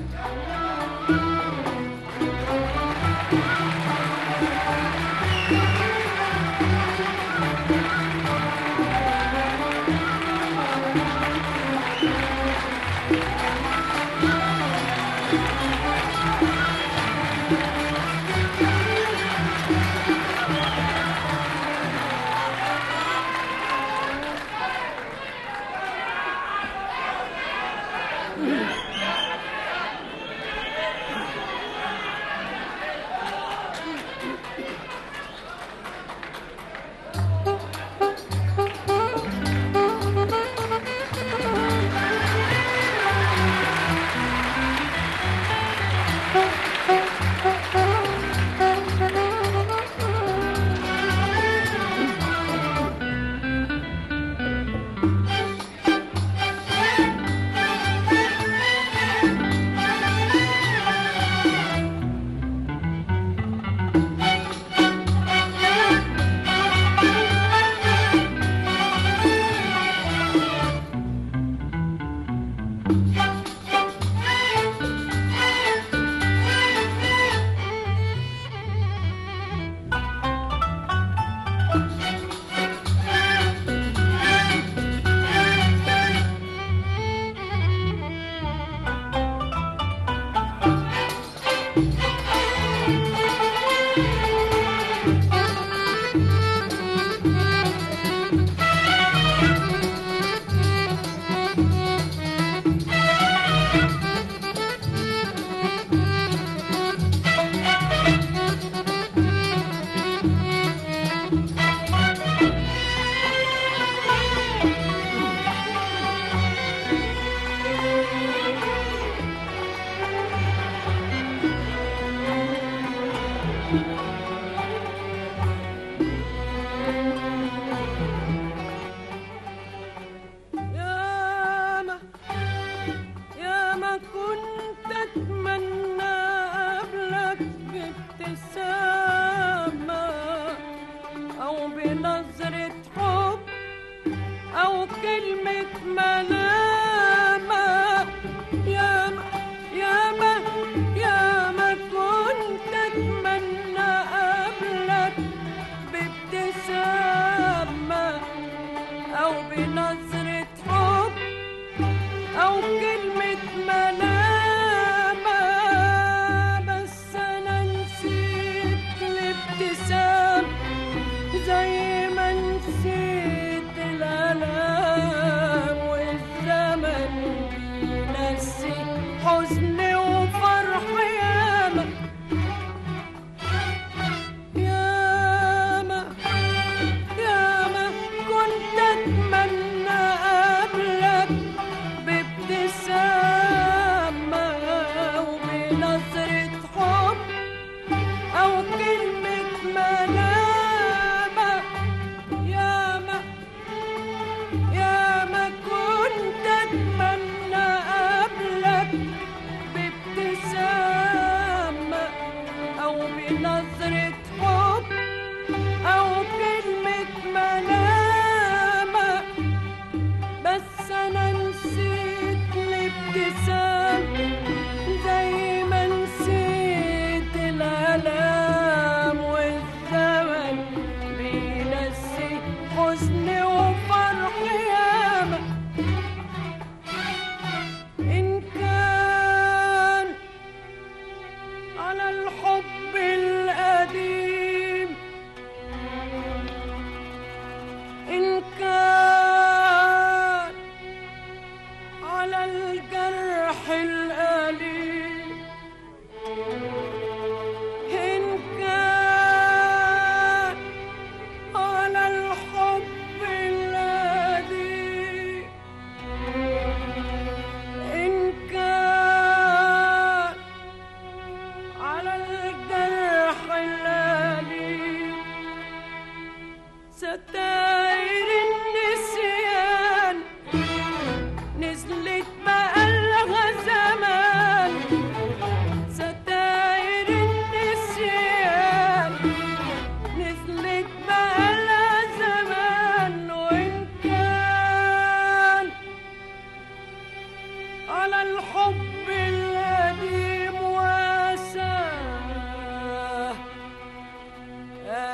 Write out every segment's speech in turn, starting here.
زي ما نسيت الألم وإزاي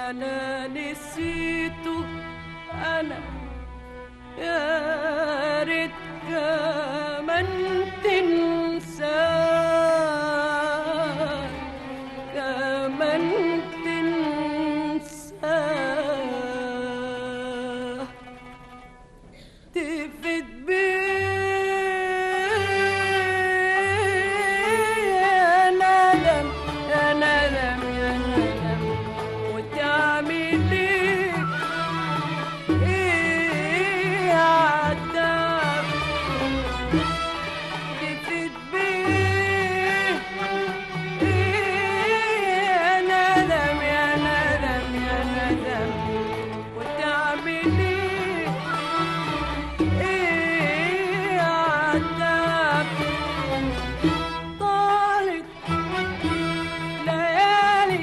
أنا نسيته أنا يا ريت كمان تنساه كمان تنساه تفت بيه يا ندم يا ندم يا ندم وتعمل ايه عالدم تفت بيه يا ندم يا ندم يا ندم وتعمل ايه عالدم طالت ليالي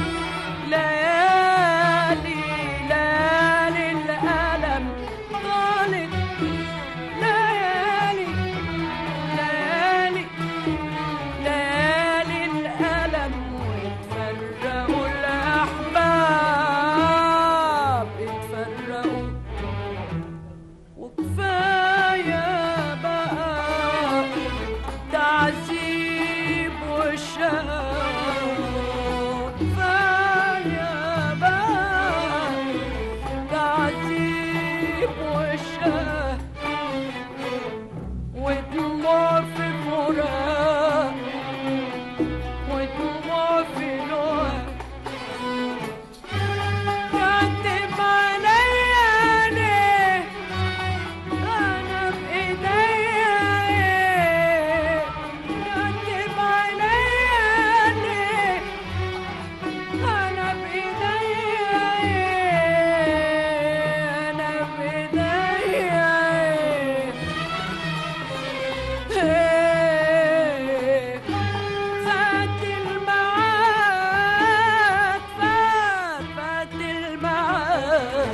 ليالي ليالي الألم طالت ليالي ليالي ليالي الألم واتفرقوا الأحباب اتفرقوا وكفاية بقى تعذيب وشقاء كفاية بقى تعذيب وشقاء ودموع في فراق ودموع في لوع كاتب عليا ليه أنا بإيديا إيه كاتب عليا ليه أنا بإيديا إيه أنا بإيديا إيه فات الميعاد فات الميعاد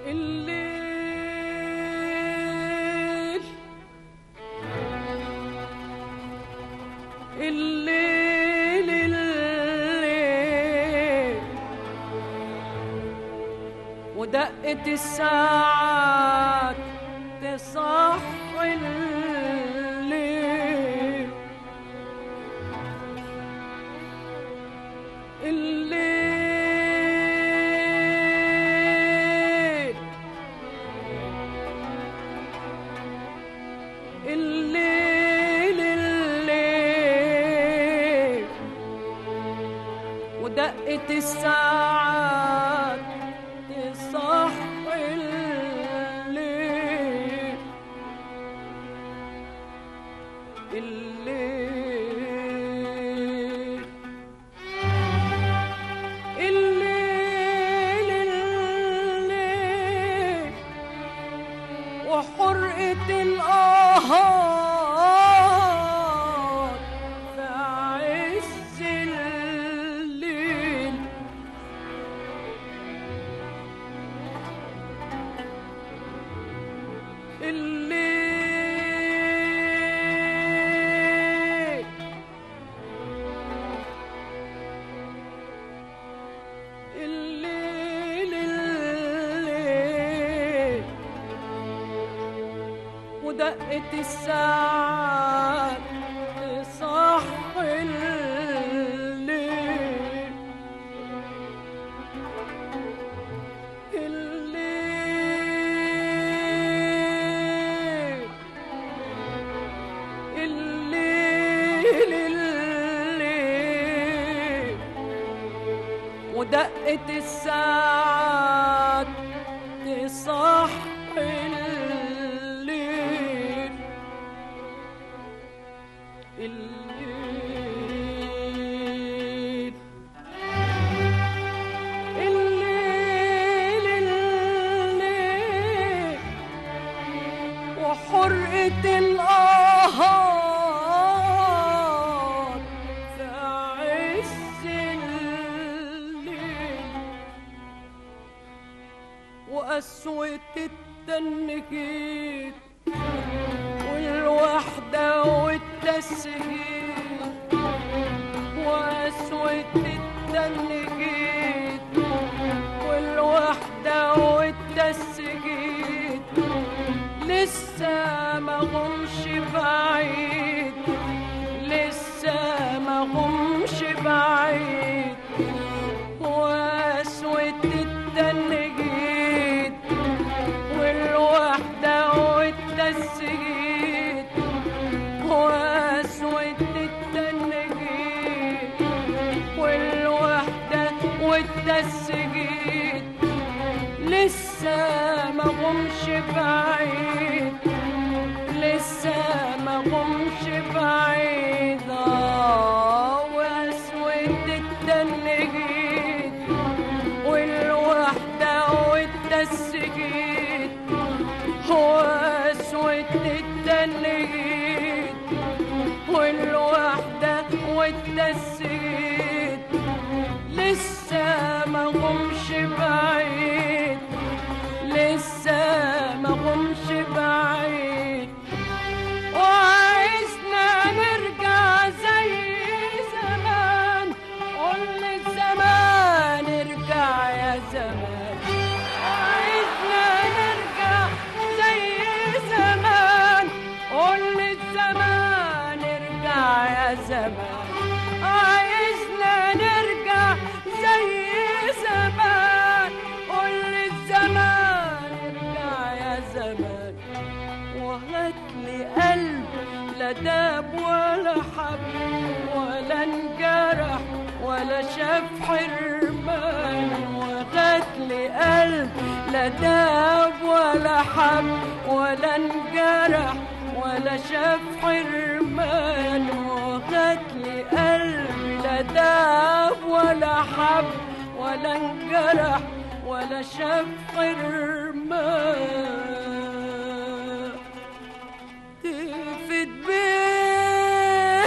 الليل الليل الليل ودقة الساعات تصحي الليل الليل الليل الليل ودقة الساعات تصحي الليل الليل الليل الليل وحرقة الآهات في عز الليل الليل الليل الليل ودقة الساعات تصحي الليل الليل الليل ودقة الساعات تصحي الليل الليل الليل الليل وحرقة الآهات في عز الليل وقسوة التنكيد والوحدة والتسهيل وقسوة التنكيد والوحدة والتسجيل لسه ما همش بعيد لسه ما همش بعيد وقسوة التنكيد والوحدة والتسجيل وقسوة التنكيد والوحدة والتسجيل لسه ما همش بعيد لسه ما همش بعيد وقسوة التنكيد والوحدة والتسجيل وقسوة التنكيد والوحدة والتسجيل لسه ما همش بعيد لسه ما همش بعيد وعايزنا نرجع زي زمان قول للزمان ارجع يا زمان عايزنا نرجع زي زمان قول للزمان ارجع يا زمان عايزنا نرجع زي زمان قول للزمان ارجع يا زمان وهاتلي قلب لا داب ولا حب ولا انجرح ولا شاف حرمان وهاتلي قلب لا داب ولا حب ولا انجرح ولا شاف حرمان وهاتلي قلب لا داب ولا حب ولا انجرح ولا شاف حرمان تفت بيه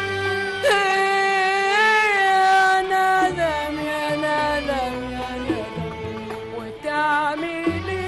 يا ندم يا ندم يا ندم وتعمل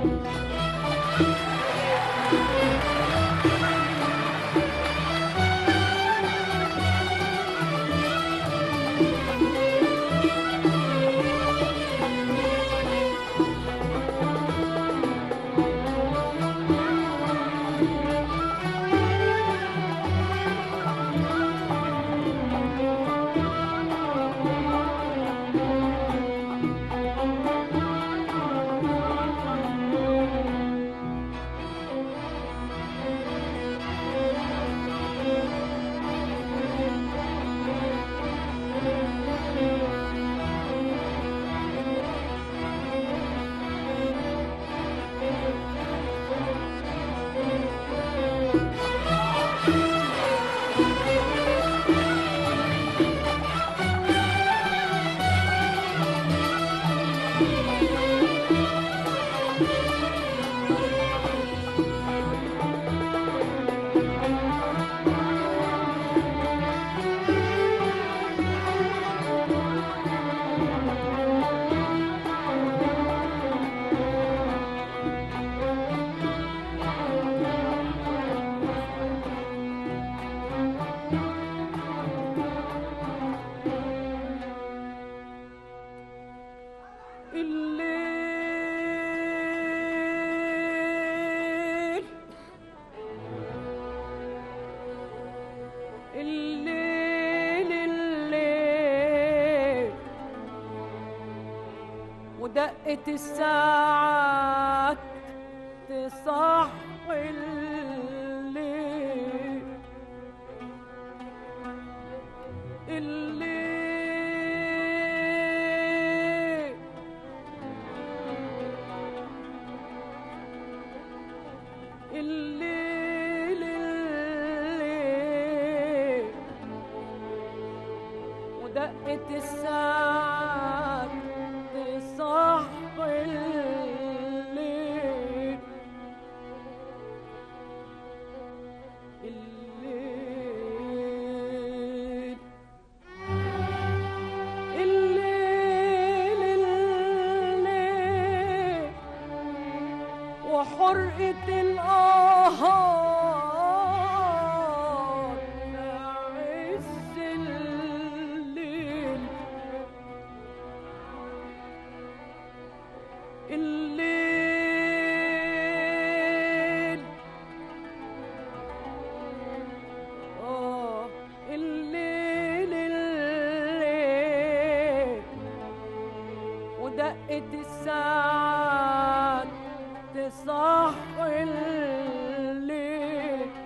ودقة الساعات تصحي الليل الليل الليل الليل ودقة الساعات تصحي الليل الليل الليل الليل وحرقة القهار في عز الليل الليل الليل الليل ودقة الساعات تصحي الليل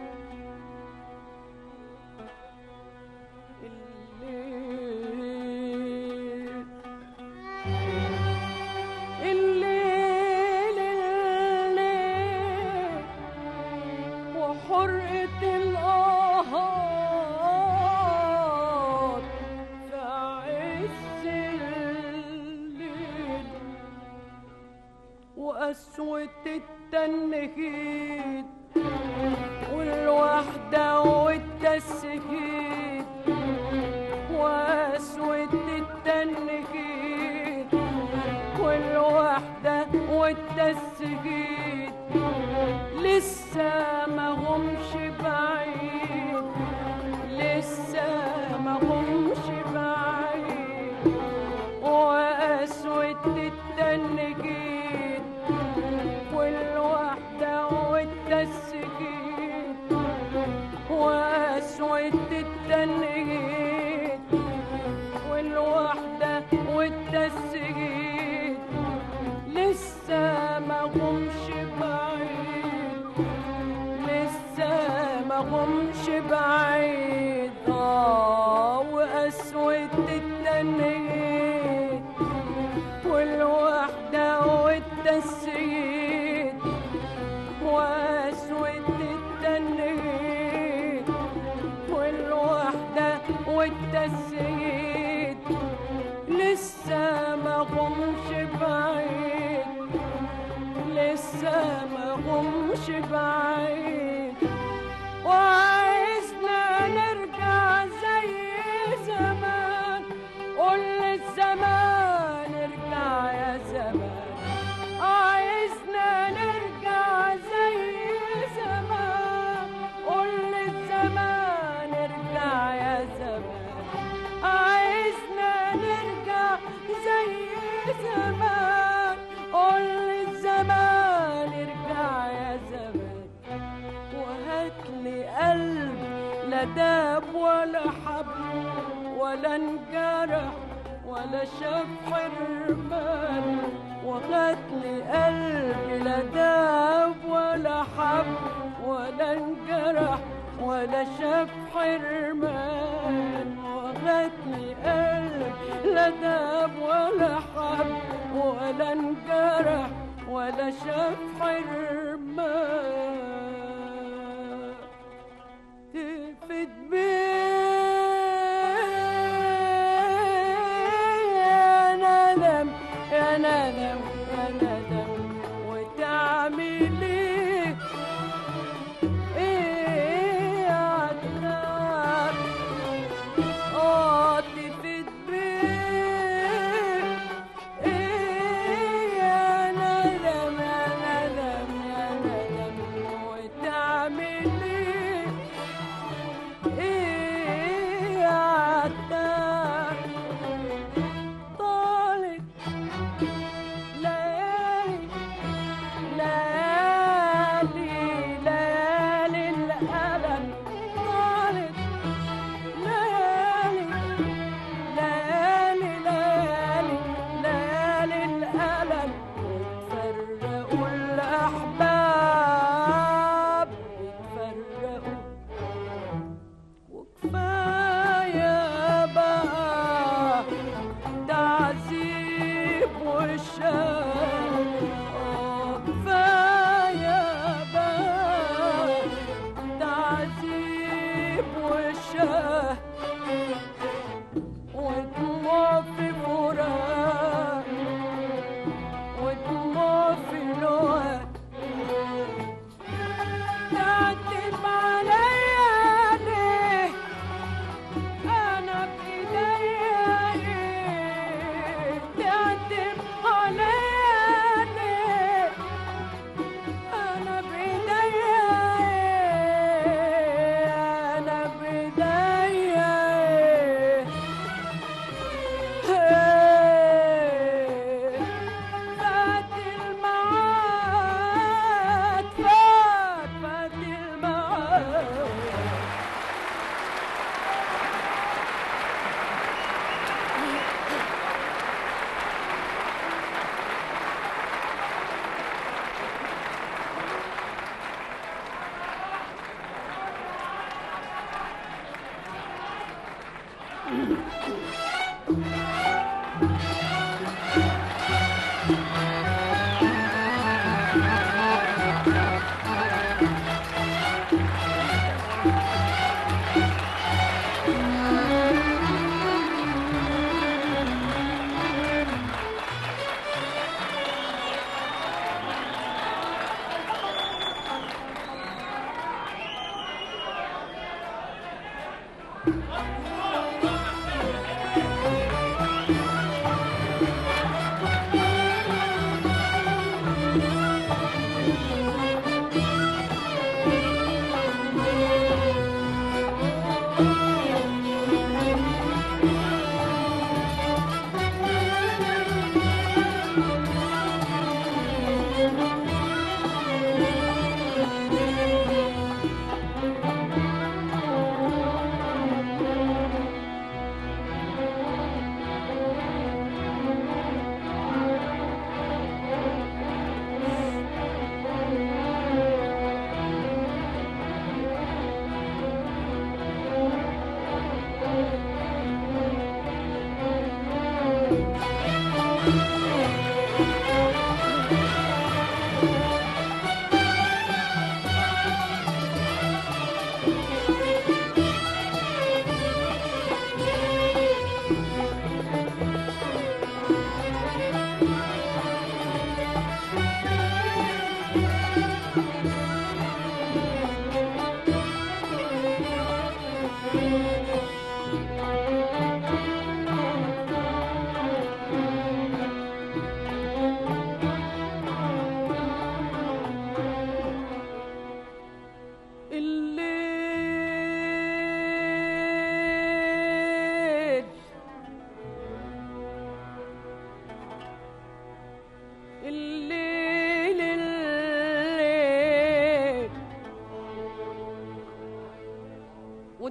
الليل الليل الليل وحرقة القهار في عز الليل وقسوة التنهيد والوحدة والتسهيد وقسوة التنهيد والوحدة والتسهيد لسه ما همش بعيد لسه ما همش بعيد وقسوة التنهيد والوحدة والتسهيد وقسوة التنهيد والوحدة والتسهيد لسه ما همش بعيد لسه ما همش بعيد وقسوة التنهيد والوحدة والتسهيد وقسوة التنهيد والوحدة والتسهيد لسه ما همش بعيد لسه ما همش بعيد وعايزنا نرجع زي زمان قول للزمان ارجع يا زمان عايزنا لا داب ولا حب ولا انجرح ولا شاف حرمان، وخدني قلبي لا داب ولا حب ولا انجرح ولا شاف حرمان، وخدني قلبي لا داب ولا حب ولا انجرح ولا شاف حرمان. تفت بيه يا ندم يا ندم يا ندم، وتعمل ايه يا عتاب؟ تفت بيه ايه يا ندم يا ندم يا ندم، وتعمل ايه يا عتاب؟ طالت ليالي ليالي ليالي الألم، طالت ليالي ليالي ليالي ليالي الألم، وتفرقوا الأحباب يتفرقوا، وكفاية بقى تعذيب والشام. كفاية بقى تعذيب والشام، ودموع في فراق ودموع في لوعك، تعتب عليا ليه؟ أنا بإيديا إيه؟ تعتب عليا ليه؟ أنا بإيديا إيه؟ أنا بإيديا إيه؟ فات الميعاد، فات الميعاد.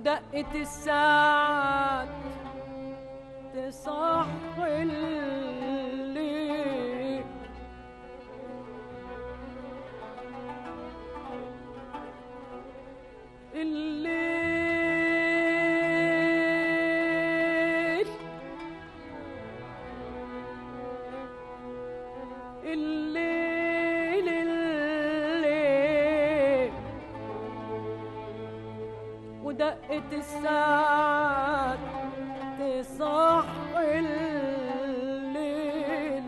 ودقة الساعات تصحي الليل، الليل الليل الليل ودقة الساعات تصحي الليل،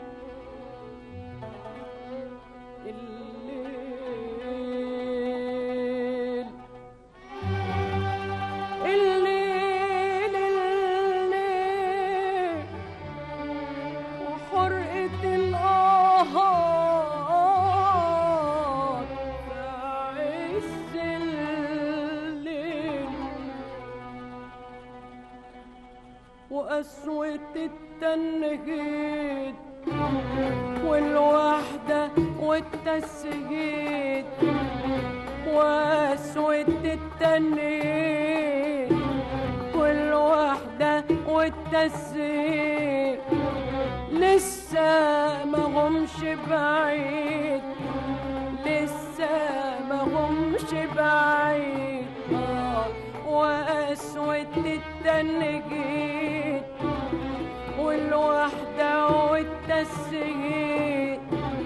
الليل الليل الليل وحرقة الآهات في عز الليل، وقسوة التنهيد والوحدة والتسجيد، وقسوة التنهيد والوحدة والتسجيد، لسه ما همش بعيد، لسه ما همش بعيد. وقسوة التنجيد والوحدة والتسجيد،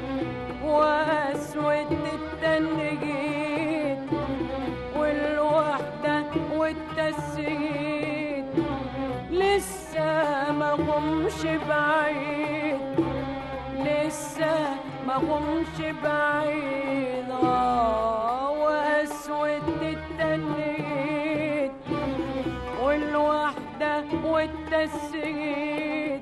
وقسوة التنجيد والوحدة والتسجيد، لسه ما همش بعيد، لسه ما همش بعيد. وقسوة التنجيد والوحدة والتسجيل،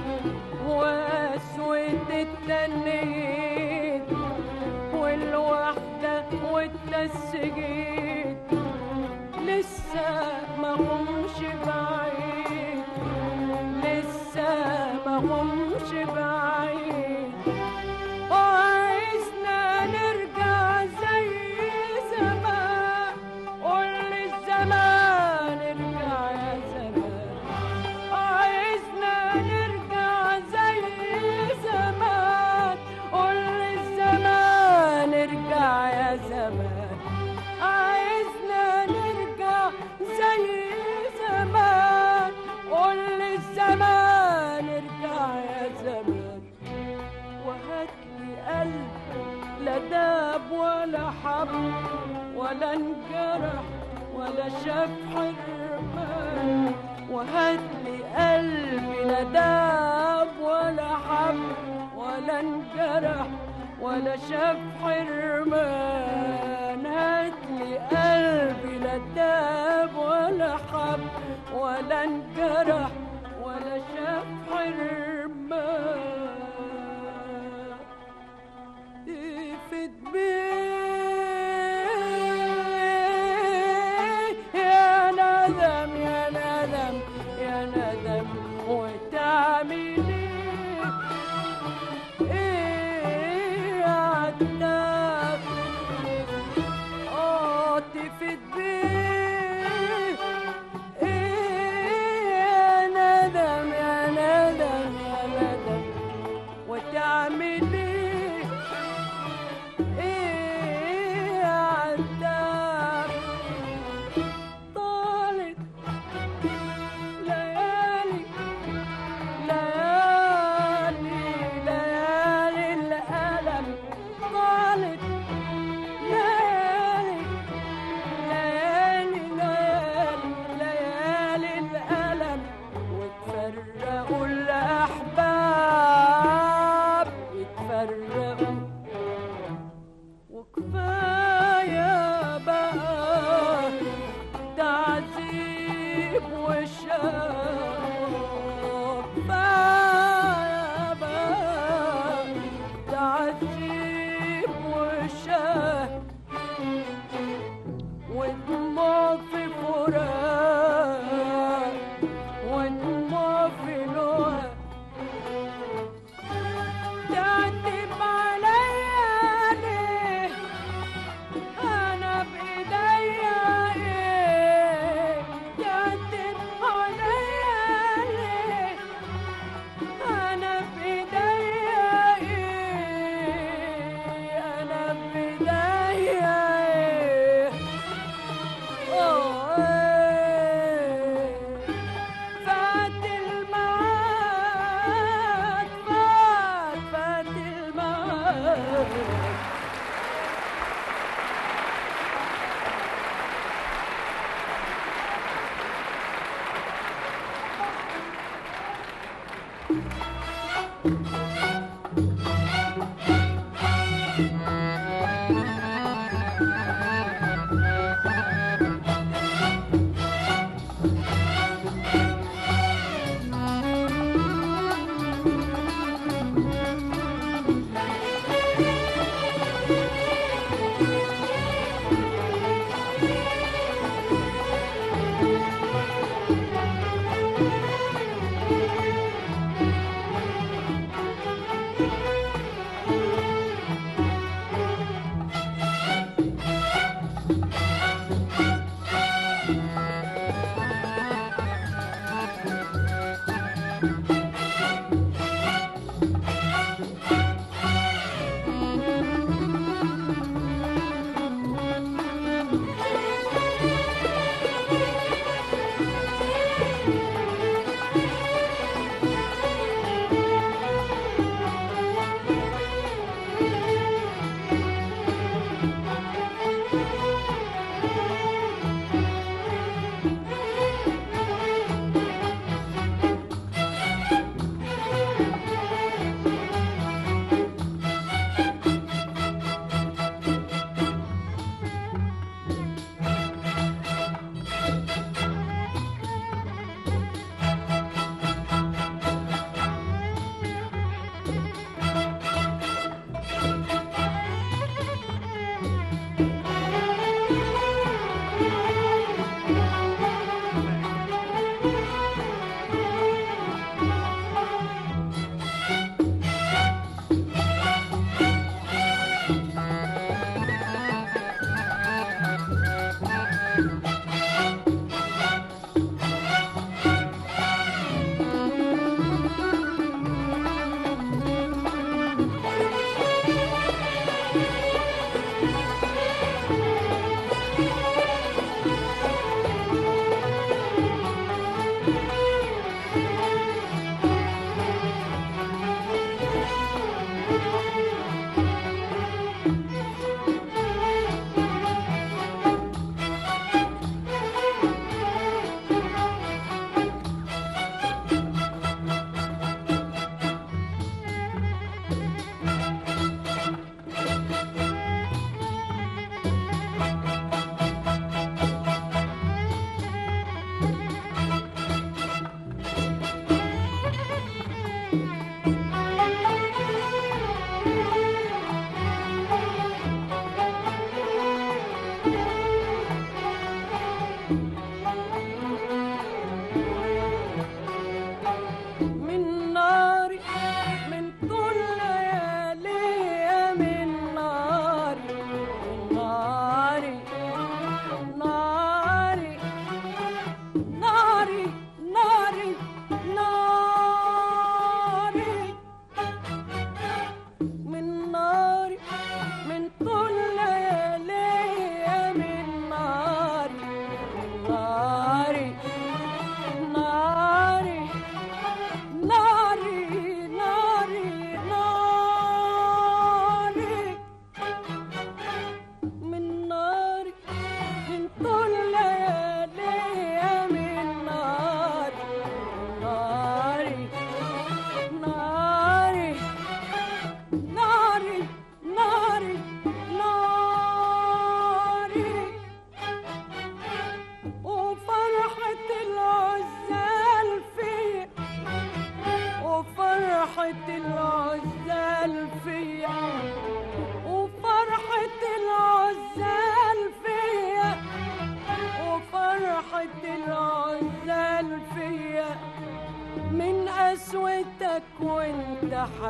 وقسوة التنجيد والوحدة والتسجيل، لسه ما همش بعيد، لسه ما همش بعيد. وعايزنا نرجع زي زمان، قول للزمان ارجع يا زمان. عايزنا نرجع زي زمان، قول للزمان ارجع يا زمان. عايزنا نرجع زي زمان، قول للزمان ارجع يا زمان. وهاتلي قلب لا داب ولا حب ولا انجرح ولا شاف حرمان، وهاتلي قلب لا داب ولا حب ولا انجرح ولا شاف حرمان. هاتلي قلبي لا داب ولا حب ولا انجرح ولا شاف حرمان. تفت بيه يا ندم يا ندم يا ندم، وتعمل ايه عالدم. تفت بيه يا ندم يا ندم يا ندم، وتعمل ايه عالدم. طالت ليالي ليالي ليالي الألم، طالت ليالي ليالي ليالي ليالي الألم، وتفرقوا الأحباب يتفرقوا. وكفاية بقى تعذيب وشاق، كفاية بقى تعذيب وشاق، ودموع في فراق ودموع في لوع. تعتب عليا ليه؟ أنا بإيديا إيه؟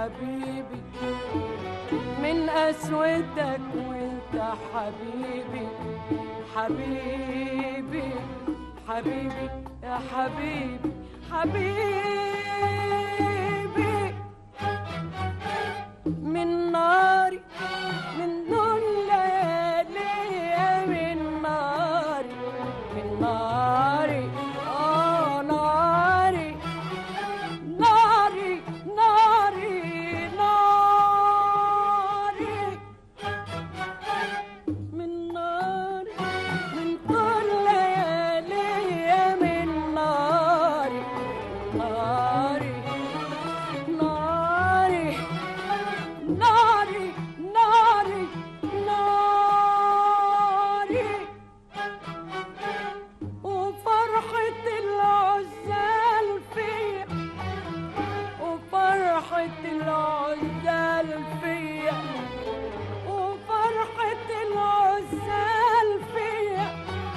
حبيبي من قسوتك وانت حبيبي حبيبي حبيبي يا حبيبي حبيبي من ناري من نور ليالي من ناري من ناري ناري ناري ناري ناري من ناري من طول ليالي من ناري ناري ناري ناري ناري ناري وفرحة العزال فيا وفرحة العزال فيا وفرحة العزال فيا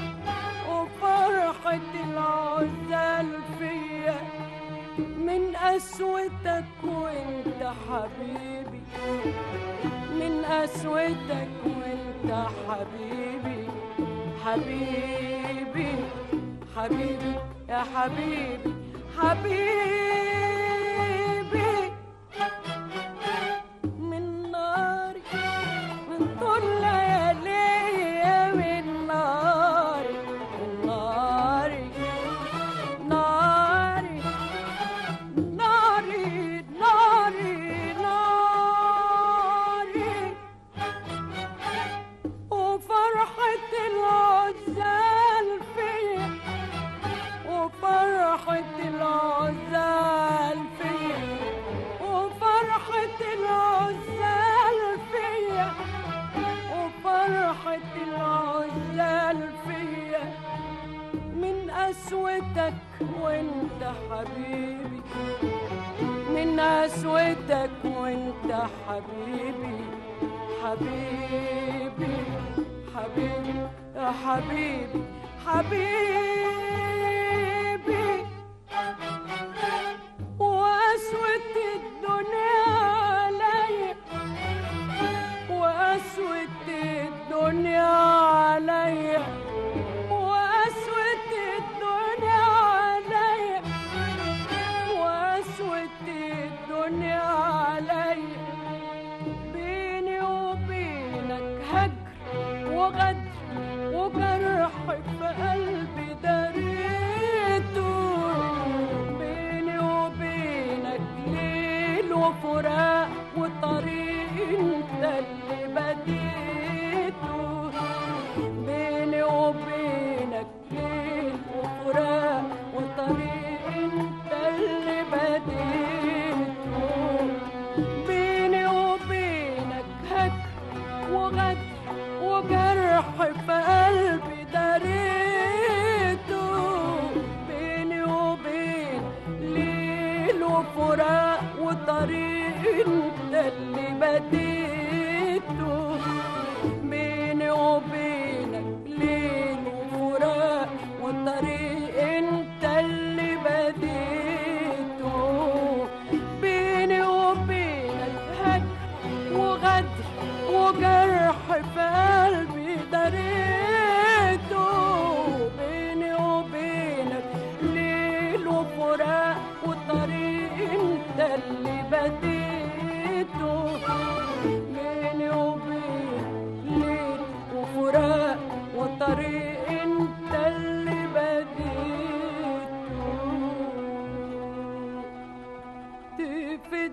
وفرحة العزال فيا من قسوتك وانت حبيبي من قسوتك وانت حبيبي حبيبي حبيبي يا حبيبي حبيبي من ناري من طول ليالي من ناري من ناري ناري ناري ناري ناري وفرحة العزال فيا وفرحة العزال فيا وفرحة العزال فيا وفرحة العزال فيا من قسوتك وانت حبيبي من قسوتك وانت حبيبي حبيبي حبيبي يا حبيبي حبيبي وقسوة الدنيا عليا وقسوة الدنيا عليا وقسوة الدنيا عليا وقسوة الدنيا عليا بيني وبينك هجر وغدر وجرح في قلبي دريته بيني وبينك ليل وفراق وطريق انت اللي بديته بيني وبينك ليل وفراق وطريق انت اللي بديته بيني وبينك هجر وغدر وجرح في قلبي دريته بيني وبين ليل وفراق وطريق انت اللي بديته بيني وبينك ليل وفراق وطريق انت اللي بديته بيني وبينك هجر وغدر وجرح في قلبي دريته بيني وبينك ليل وفراق وطريق انت اللي بديته بيني وبينك ليل وفراق وطريق انت اللي بديته تفت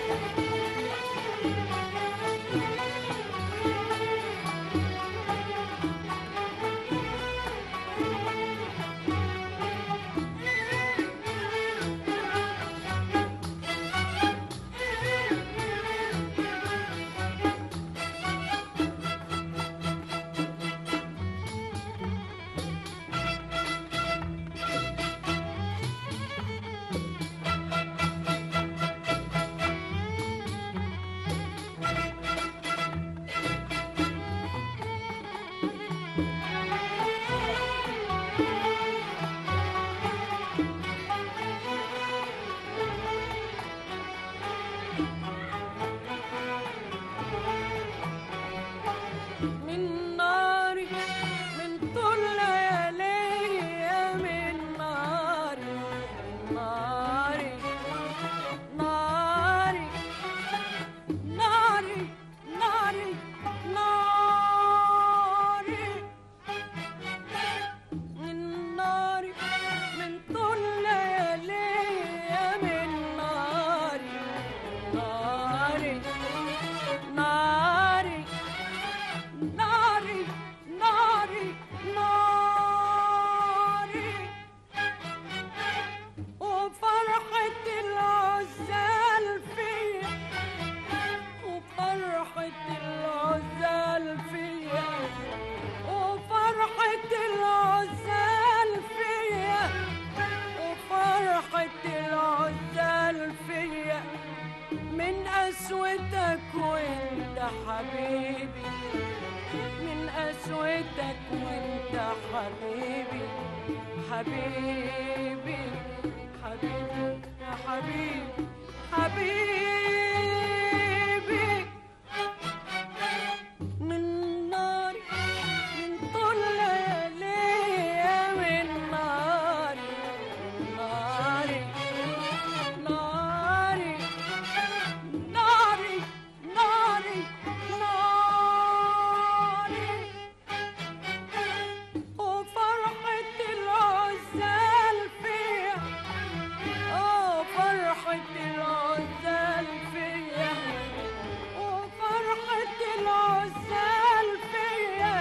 حبيبي من قسوتك وانت حبيبي حبيبي حبيبي يا حبيبي حبيبي من ناري من طول ليالي من ناري ناري ناري ناري ناري ناري وفرحة العزال فيا فرحة العزال فيا وفرحة العزال فيا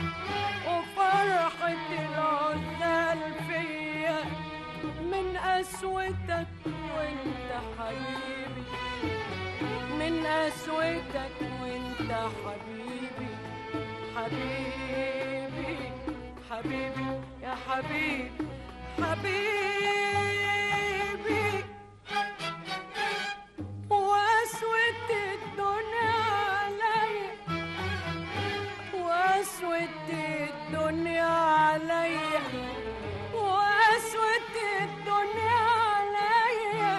وفرحة العزال فيا من قسوتك وانت حبيبي من قسوتك وانت حبيبي حبيبي حبيبي يا حبيبي حبيبي وقسوة الدنيا عليا وقسوة الدنيا عليا وقسوة الدنيا عليا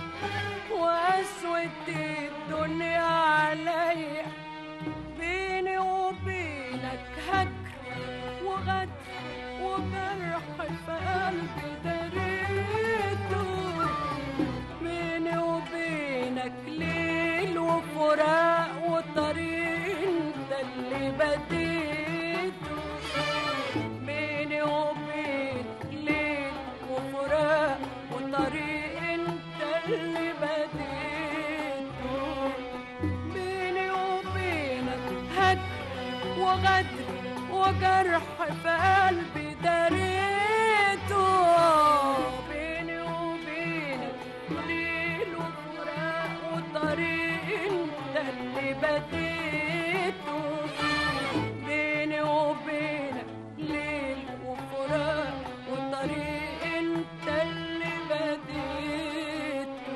وقسوة الدنيا عليا بيني وبينك هجر وغدر وجرح في قلبي دريته بيني وبينك ليل وفراق وطريق انت اللي بديته بيني وبينك ليل وفراق وطريق انت اللي بديته بيني وبينك هجر وغدر وجرح في قلبي دريته بيني وبينك ليل وفراق وطريق انت اللي بديته بيني وبينك ليل وفراق وطريق انت اللي بديته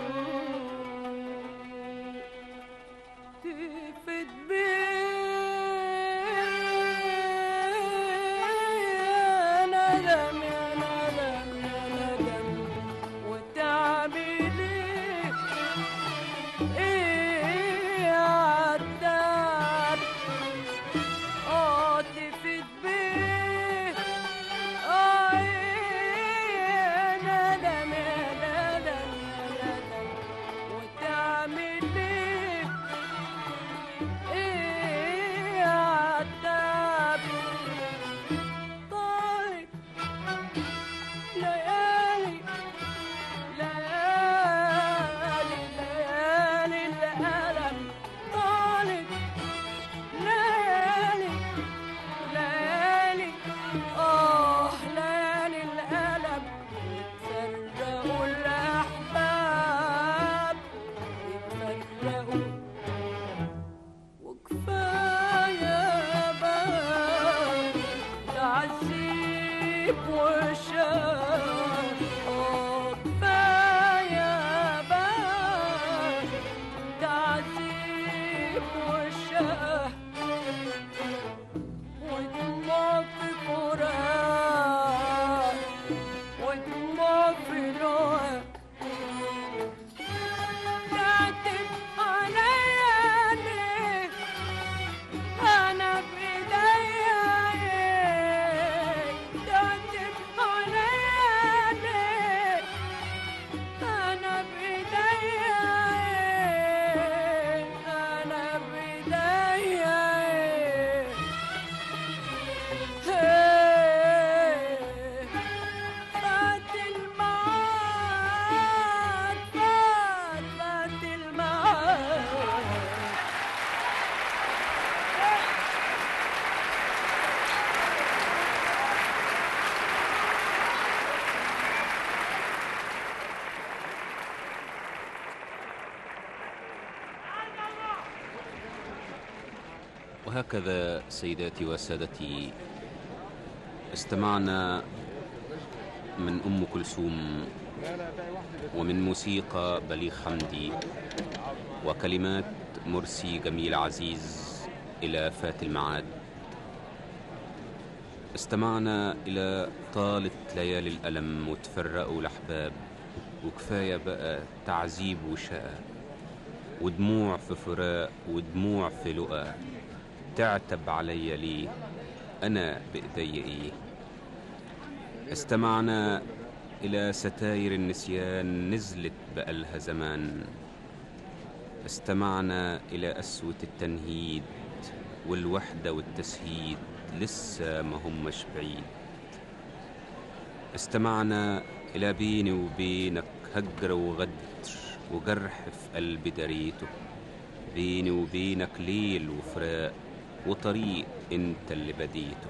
تفت وهكذا سيداتي وسادتي استمعنا من أم كلثوم ومن موسيقى بليغ حمدي وكلمات مرسي جميل عزيز إلى فات المعاد. استمعنا إلى طالت ليالي الألم وتفرقوا الأحباب وكفاية بقى تعذيب وشقى ودموع في فراق ودموع في لقى، تعتب علي ليه أنا بإيدي إيه. استمعنا إلى ستاير النسيان نزلت بقالها زمان، استمعنا إلى قسوة التنهيد والوحدة والتسهيد لسه ما همش بعيد. استمعنا إلى بيني وبينك هجر وغدر وجرح في قلبي دريته، بيني وبينك ليل وفراق وطريق انت اللي بديته.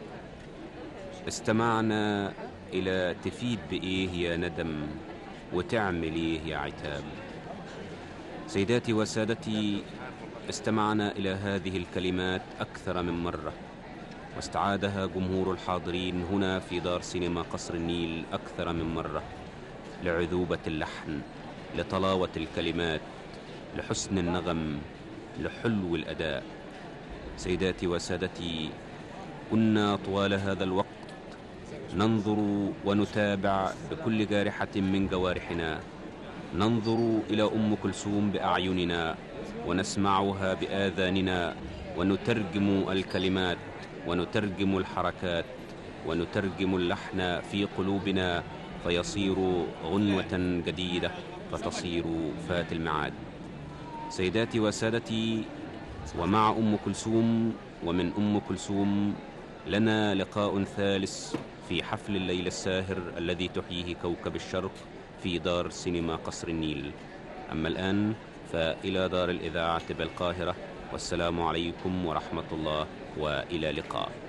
استمعنا إلى تفيد بإيه يا ندم وتعمل إيه يا عتاب. سيداتي وسادتي استمعنا إلى هذه الكلمات أكثر من مرة، واستعادها جمهور الحاضرين هنا في دار سينما قصر النيل أكثر من مرة، لعذوبة اللحن، لطلاوة الكلمات، لحسن النغم، لحلو الأداء. سيداتي وسادتي كنا طوال هذا الوقت ننظر ونتابع بكل جارحة من جوارحنا، ننظر إلى أم كلثوم بأعيننا ونسمعها بآذاننا، ونترجم الكلمات ونترجم الحركات ونترجم اللحن في قلوبنا فيصير غنوة جديدة فتصير فات المعاد. سيداتي وسادتي، ومع أم كلثوم ومن أم كلثوم لنا لقاء ثالث في حفل الليل الساهر الذي تحييه كوكب الشرق في دار سينما قصر النيل. أما الآن فإلى دار الإذاعة بالقاهرة، والسلام عليكم ورحمة الله وإلى لقاء.